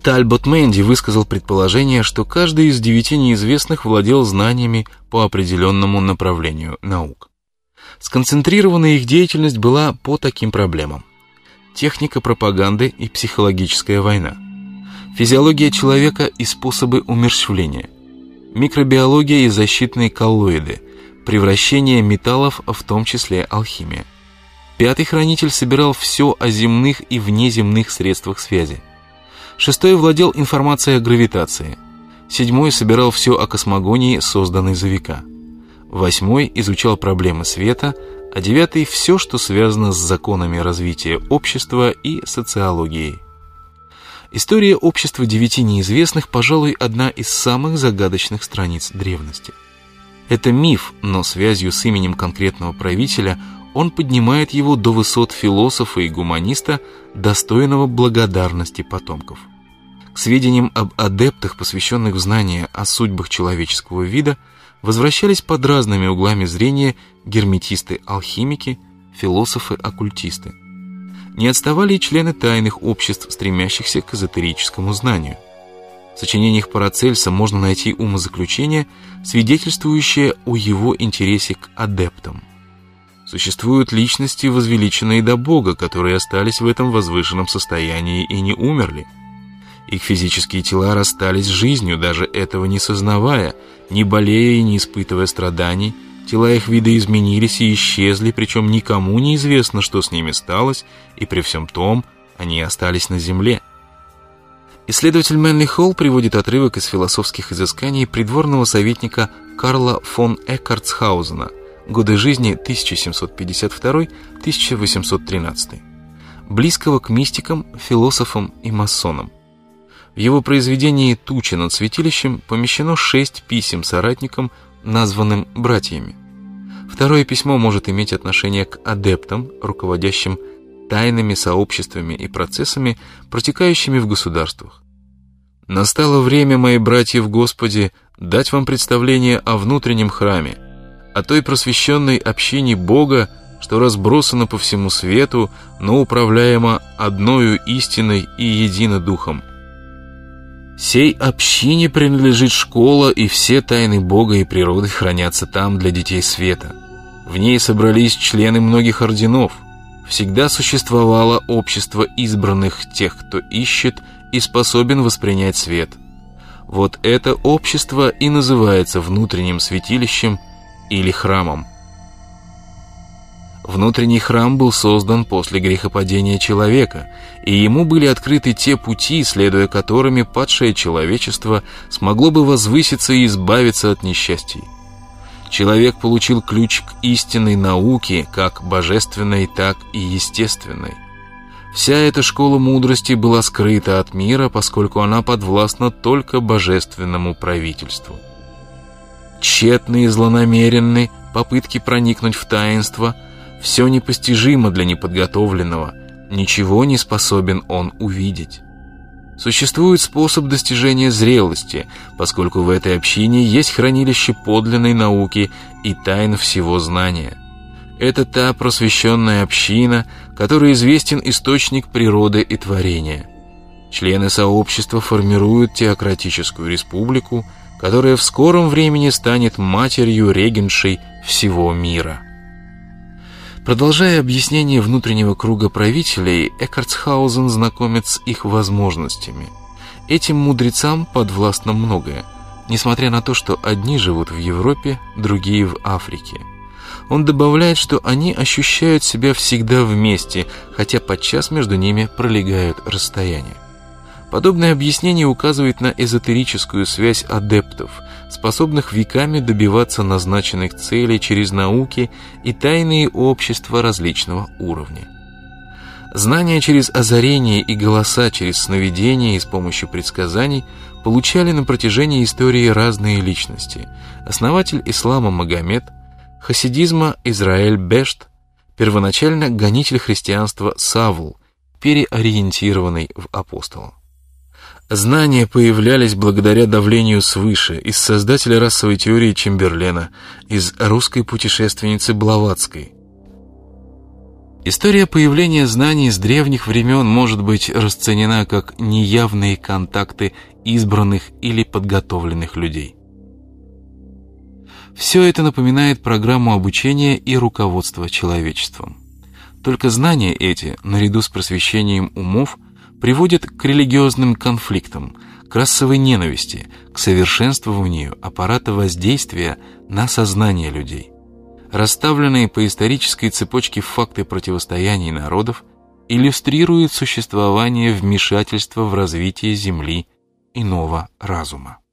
Тальбот Мэнди высказал предположение, что каждый из 9 неизвестных владел знаниями по определенному направлению наук. Сконцентрированная их деятельность была по таким проблемам: техника пропаганды и психологическая война, физиология человека и способы умерщвления, микробиология и защитные коллоиды, превращение металлов, в том числе алхимия. 5-й хранитель собирал все о земных и внеземных средствах связи. 6-й владел информацией о гравитации. 7-й собирал все о космогонии, созданной за века. 8-й изучал проблемы света, а 9-й все, что связано с законами развития общества и социологией. История общества 9 неизвестных, пожалуй, одна из самых загадочных страниц древности. Это миф, но связью с именем конкретного правителя он поднимает его до высот философа и гуманиста, достойного благодарности потомков. К сведениям об адептах, посвященных в знания о судьбах человеческого вида, возвращались под разными углами зрения герметисты-алхимики, философы-оккультисты. Не отставали и члены тайных обществ, стремящихся к эзотерическому знанию. В сочинениях Парацельса можно найти умозаключение, свидетельствующее о его интересе к адептам. Существуют личности, возвеличенные до Бога, которые остались в этом возвышенном состоянии и не умерли. Их физические тела расстались с жизнью, даже этого не сознавая, не болея и не испытывая страданий. Тела их видоизменились и исчезли, причем никому не известно, что с ними сталось, и при всем том они остались на земле. Исследователь Мэнли Холл приводит отрывок из философских изысканий придворного советника Карла фон Эккартсхаузена, годы жизни 1752-1813, близкого к мистикам, философам и масонам. В его произведении «Туча над святилищем» помещено 6 писем соратникам, названным братьями. Второе письмо может иметь отношение к адептам, руководящим тайными сообществами и процессами, протекающими в государствах. «Настало время, мои братья в Господе, дать вам представление о внутреннем храме, о той просвещенной общине Бога, что разбросана по всему свету, но управляема одною истиной и едино духом. Сей общине принадлежит школа, и все тайны Бога и природы хранятся там для детей света. В ней собрались члены многих орденов. Всегда существовало общество избранных, тех, кто ищет и способен воспринять свет. Вот это общество и называется внутренним святилищем или храмом. Внутренний храм был создан после грехопадения человека, и ему были открыты те пути, следуя которыми падшее человечество смогло бы возвыситься и избавиться от несчастий. Человек получил ключ к истинной науке, как божественной, так и естественной. Вся эта школа мудрости была скрыта от мира, поскольку она подвластна только божественному правительству. Тщетны и злонамеренны попытки проникнуть в таинство. Все непостижимо для неподготовленного, ничего не способен он увидеть. Существует способ достижения зрелости, поскольку в этой общине есть хранилище подлинной науки и тайн всего знания. Это та просвещенная община, которой известен источник природы и творения. Члены сообщества формируют теократическую республику, которая в скором времени станет матерью-регентшей всего мира. Продолжая объяснение внутреннего круга правителей, Эккартсхаузен знакомит с их возможностями. Этим мудрецам подвластно многое, несмотря на то, что одни живут в Европе, другие в Африке. Он добавляет, что они ощущают себя всегда вместе, хотя подчас между ними пролегают расстояния. Подобное объяснение указывает на эзотерическую связь адептов, способных веками добиваться назначенных целей через науки и тайные общества различного уровня. Знания через озарение и голоса через сновидения и с помощью предсказаний получали на протяжении истории разные личности: основатель ислама Магомед, хасидизма Израиль Бешт, первоначально гонитель христианства Савл, переориентированный в апостола. Знания появлялись благодаря давлению свыше, из создателя расовой теории Чемберлена, из русской путешественницы Блаватской. История появления знаний с древних времен может быть расценена как неявные контакты избранных или подготовленных людей. Все это напоминает программу обучения и руководства человечеством. Только знания эти, наряду с просвещением умов, приводят к религиозным конфликтам, к расовой ненависти, к совершенствованию аппарата воздействия на сознание людей. Расставленные по исторической цепочке факты противостояний народов иллюстрируют существование вмешательства в развитие Земли иного разума.